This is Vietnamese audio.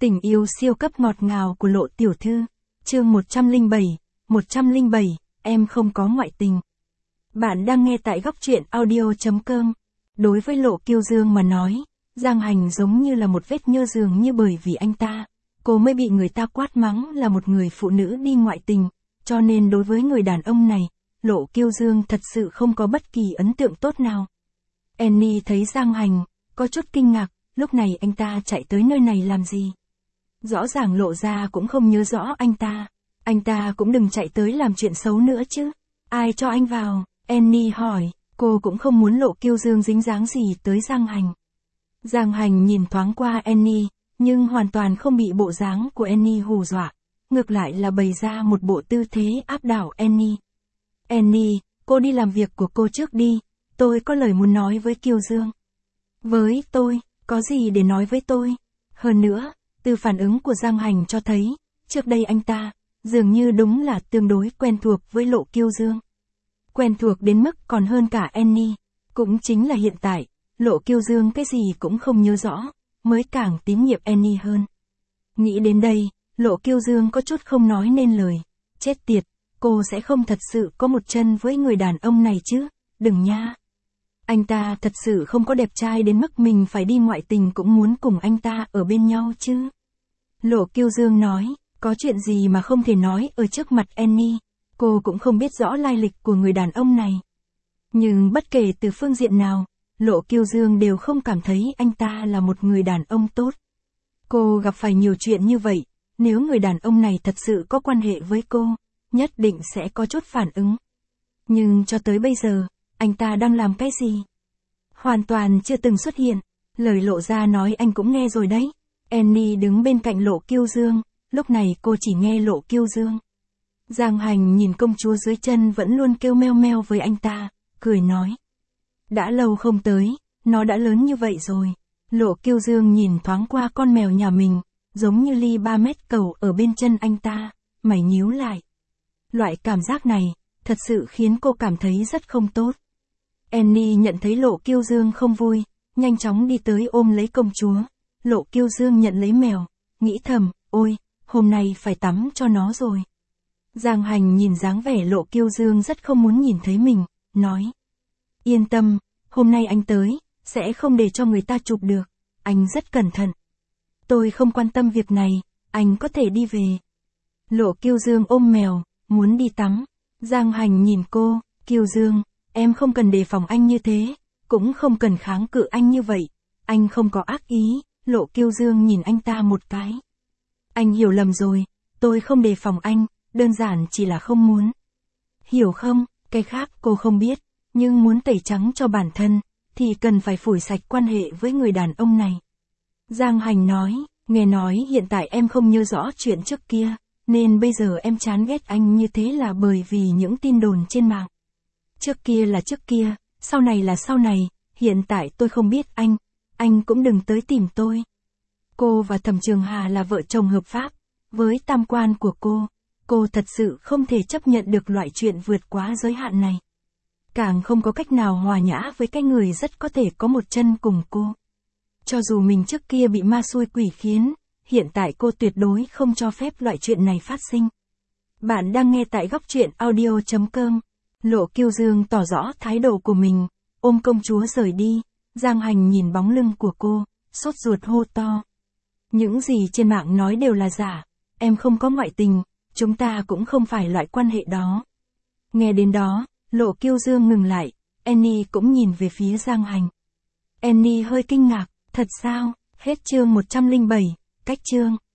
Tình yêu siêu cấp ngọt ngào của Lộ tiểu thư. Chương 107, em không có ngoại tình. Bạn đang nghe tại góc truyện audio.com. Đối với Lộ Kiêu Dương mà nói, Giang Hành giống như là một vết nhơ dường như bởi vì anh ta, cô mới bị người ta quát mắng là một người phụ nữ đi ngoại tình, cho nên đối với người đàn ông này, Lộ Kiêu Dương thật sự không có bất kỳ ấn tượng tốt nào. Annie thấy Giang Hành, có chút kinh ngạc, lúc này anh ta chạy tới nơi này làm gì? Rõ ràng Lộ ra cũng không nhớ rõ anh ta cũng đừng chạy tới làm chuyện xấu nữa chứ. Ai cho anh vào? Annie hỏi, cô cũng không muốn Lộ Kiêu Dương dính dáng gì tới Giang Hành. Giang Hành nhìn thoáng qua Annie, nhưng hoàn toàn không bị bộ dáng của Annie hù dọa, ngược lại là bày ra một bộ tư thế áp đảo Annie. Annie, cô đi làm việc của cô trước đi, tôi có lời muốn nói với Kiêu Dương. Với tôi, có gì để nói với tôi? Hơn nữa, từ phản ứng của Giang Hành cho thấy, trước đây anh ta, dường như đúng là tương đối quen thuộc với Lộ Kiêu Dương. Quen thuộc đến mức còn hơn cả Annie, cũng chính là hiện tại, Lộ Kiêu Dương cái gì cũng không nhớ rõ, mới càng tín nhiệm Annie hơn. Nghĩ đến đây, Lộ Kiêu Dương có chút không nói nên lời, chết tiệt, cô sẽ không thật sự có một chân với người đàn ông này chứ, đừng nha. Anh ta thật sự không có đẹp trai đến mức mình phải đi ngoại tình cũng muốn cùng anh ta ở bên nhau chứ. Lộ Kiêu Dương nói, có chuyện gì mà không thể nói ở trước mặt Annie, cô cũng không biết rõ lai lịch của người đàn ông này. Nhưng bất kể từ phương diện nào, Lộ Kiêu Dương đều không cảm thấy anh ta là một người đàn ông tốt. Cô gặp phải nhiều chuyện như vậy, nếu người đàn ông này thật sự có quan hệ với cô, nhất định sẽ có chút phản ứng. Nhưng cho tới bây giờ, anh ta đang làm cái gì? Hoàn toàn chưa từng xuất hiện. Lời Lộ ra nói anh cũng nghe rồi đấy. Annie đứng bên cạnh Lộ Kiêu Dương, lúc này cô chỉ nghe Lộ Kiêu Dương. Giang Hành nhìn công chúa dưới chân vẫn luôn kêu meo meo với anh ta, cười nói. Đã lâu không tới, nó đã lớn như vậy rồi. Lộ Kiêu Dương nhìn thoáng qua con mèo nhà mình, giống như ly 3 mét cầu ở bên chân anh ta, mày nhíu lại. Loại cảm giác này, thật sự khiến cô cảm thấy rất không tốt. Annie nhận thấy Lộ Kiêu Dương không vui, nhanh chóng đi tới ôm lấy công chúa. Lộ Kiêu Dương nhận lấy mèo, nghĩ thầm, ôi, hôm nay phải tắm cho nó rồi. Giang Hành nhìn dáng vẻ Lộ Kiêu Dương rất không muốn nhìn thấy mình, nói. Yên tâm, hôm nay anh tới, sẽ không để cho người ta chụp được, anh rất cẩn thận. Tôi không quan tâm việc này, anh có thể đi về. Lộ Kiêu Dương ôm mèo, muốn đi tắm. Giang Hành nhìn cô, Kiêu Dương, em không cần đề phòng anh như thế, cũng không cần kháng cự anh như vậy, anh không có ác ý. Lộ Kiêu Dương nhìn anh ta một cái. Anh hiểu lầm rồi, tôi không đề phòng anh, đơn giản chỉ là không muốn. Hiểu không, cái khác cô không biết, nhưng muốn tẩy trắng cho bản thân, thì cần phải phủi sạch quan hệ với người đàn ông này. Giang Hành nói, nghe nói hiện tại em không nhớ rõ chuyện trước kia, nên bây giờ em chán ghét anh như thế là bởi vì những tin đồn trên mạng. Trước kia là trước kia, sau này là sau này, hiện tại tôi không biết anh cũng đừng tới tìm tôi. Cô và Thẩm Trường Hà là vợ chồng hợp pháp, với tam quan của cô thật sự không thể chấp nhận được loại chuyện vượt quá giới hạn này. Càng không có cách nào hòa nhã với cái người rất có thể có một chân cùng cô. Cho dù mình trước kia bị ma xui quỷ khiến, hiện tại cô tuyệt đối không cho phép loại chuyện này phát sinh. Bạn đang nghe tại góc truyện audio.com. Lộ Kiêu Dương tỏ rõ thái độ của mình, ôm công chúa rời đi. Giang Hành nhìn bóng lưng của cô, sốt ruột hô to. Những gì trên mạng nói đều là giả, em không có ngoại tình, chúng ta cũng không phải loại quan hệ đó. Nghe đến đó, Lộ Kiêu Dương ngừng lại, Annie cũng nhìn về phía Giang Hành. Annie hơi kinh ngạc, thật sao? Hết chương 107, cách chương.